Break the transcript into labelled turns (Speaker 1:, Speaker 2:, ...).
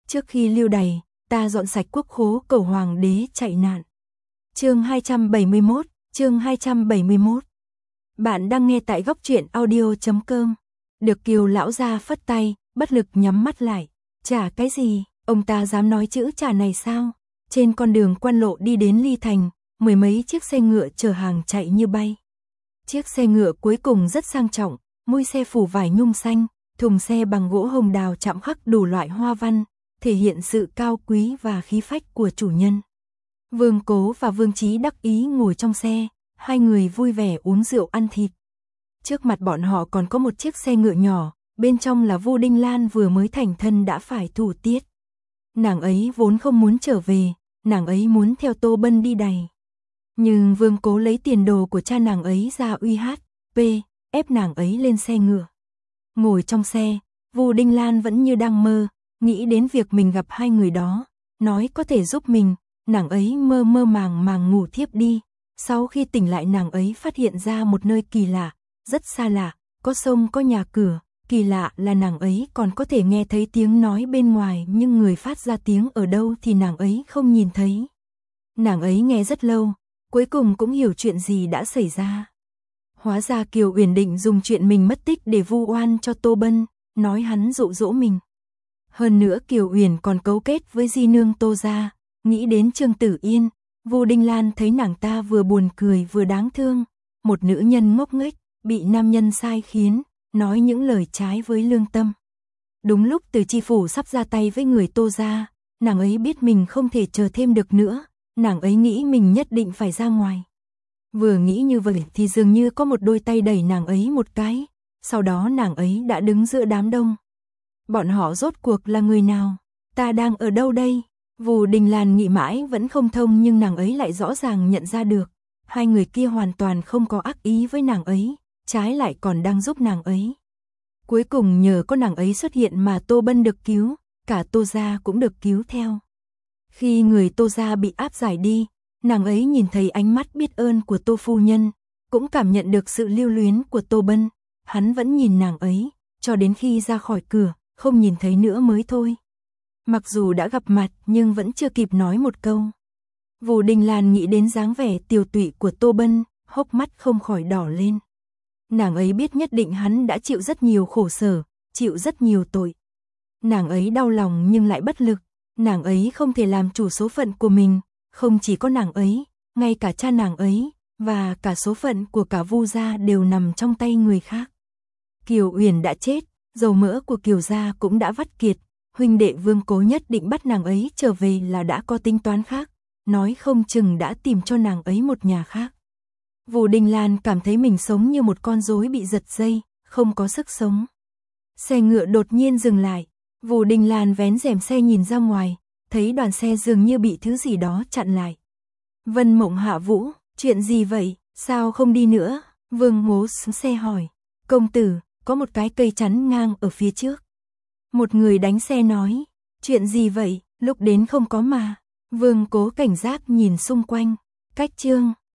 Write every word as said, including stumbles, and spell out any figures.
Speaker 1: Trước khi lưu đày, ta dọn sạch quốc khố cầu hoàng đế chạy nạn. Chương hai trăm bảy mươi mốt, chương hai trăm bảy mươi mốt. Bạn đang nghe tại góc truyện audio chấm com. Được Kiều lão gia phất tay, bất lực nhắm mắt lại. Chả cái gì, ông ta dám nói chữ chả này sao? Trên con đường quan lộ đi đến Ly Thành, mười mấy chiếc xe ngựa chở hàng chạy như bay. Chiếc xe ngựa cuối cùng rất sang trọng, mui xe phủ vải nhung xanh, thùng xe bằng gỗ hồng đào chạm khắc đủ loại hoa văn, thể hiện sự cao quý và khí phách của chủ nhân. Vương Cố và Vương Chí đắc ý ngồi trong xe, hai người vui vẻ uống rượu ăn thịt. Trước mặt bọn họ còn có một chiếc xe ngựa nhỏ, bên trong là Vu Đinh Lan vừa mới thành thân đã phải thủ tiết. Nàng ấy vốn không muốn trở về, nàng ấy muốn theo Tô Bân đi đày. Nhưng Vương Cố lấy tiền đồ của cha nàng ấy ra uy hát, p, ép nàng ấy lên xe ngựa. Ngồi trong xe, Vu Đinh Lan vẫn như đang mơ, nghĩ đến việc mình gặp hai người đó, nói có thể giúp mình, nàng ấy mơ mơ màng màng ngủ thiếp đi. Sau khi tỉnh lại nàng ấy phát hiện ra một nơi kỳ lạ, rất xa lạ, có sông có nhà cửa, kỳ lạ là nàng ấy còn có thể nghe thấy tiếng nói bên ngoài nhưng người phát ra tiếng ở đâu thì nàng ấy không nhìn thấy. Nàng ấy nghe rất lâu, cuối cùng cũng hiểu chuyện gì đã xảy ra. Hóa ra Kiều Uyển định dùng chuyện mình mất tích để vu oan cho Tô Bân, nói hắn dụ dỗ mình. Hơn nữa Kiều Uyển còn cấu kết với di nương Tô gia, nghĩ đến Trương Tử Yên, Vu Đinh Lan thấy nàng ta vừa buồn cười vừa đáng thương, một nữ nhân ngốc nghếch, bị nam nhân sai khiến, nói những lời trái với lương tâm. Đúng lúc Từ Chi phủ sắp ra tay với người Tô gia, nàng ấy biết mình không thể chờ thêm được nữa, nàng ấy nghĩ mình nhất định phải ra ngoài. Vừa nghĩ như vậy thì dường như có một đôi tay đẩy nàng ấy một cái, sau đó nàng ấy đã đứng giữa đám đông. Bọn họ rốt cuộc là người nào? Ta đang ở đâu đây? Vu Đinh Lan nghĩ mãi vẫn không thông nhưng nàng ấy lại rõ ràng nhận ra được, hai người kia hoàn toàn không có ác ý với nàng ấy, trái lại còn đang giúp nàng ấy. Cuối cùng nhờ có nàng ấy xuất hiện mà Tô Bân được cứu, cả Tô gia cũng được cứu theo. Khi người Tô gia bị áp giải đi, nàng ấy nhìn thấy ánh mắt biết ơn của Tô phu nhân, cũng cảm nhận được sự lưu luyến của Tô Bân, hắn vẫn nhìn nàng ấy, cho đến khi ra khỏi cửa, không nhìn thấy nữa mới thôi. Mặc dù đã gặp mặt nhưng vẫn chưa kịp nói một câu. Vu Đinh Lan nghĩ đến dáng vẻ tiều tụy của Tô Bân, hốc mắt không khỏi đỏ lên. Nàng ấy biết nhất định hắn đã chịu rất nhiều khổ sở, chịu rất nhiều tội. Nàng ấy đau lòng nhưng lại bất lực, nàng ấy không thể làm chủ số phận của mình, không chỉ có nàng ấy, ngay cả cha nàng ấy, và cả số phận của cả Vu gia đều nằm trong tay người khác. Kiều Uyển đã chết, dầu mỡ của Kiều gia cũng đã vắt kiệt, huynh đệ Vương Cố nhất định bắt nàng ấy trở về là đã có tính toán khác, nói không chừng đã tìm cho nàng ấy một nhà khác. Vu Đinh Lan cảm thấy mình sống như một con rối bị giật dây, không có sức sống. Xe ngựa đột nhiên dừng lại, Vu Đinh Lan vén rèm xe nhìn ra ngoài, thấy đoàn xe dường như bị thứ gì đó chặn lại. Vân Mộng Hạ Vũ, chuyện gì vậy, sao không đi nữa? Vương Mố xuống xe hỏi. Công tử, có một cái cây chắn ngang ở phía trước. Một người đánh xe nói, chuyện gì vậy, lúc đến không có mà. Vương Cố cảnh giác nhìn xung quanh, cách chương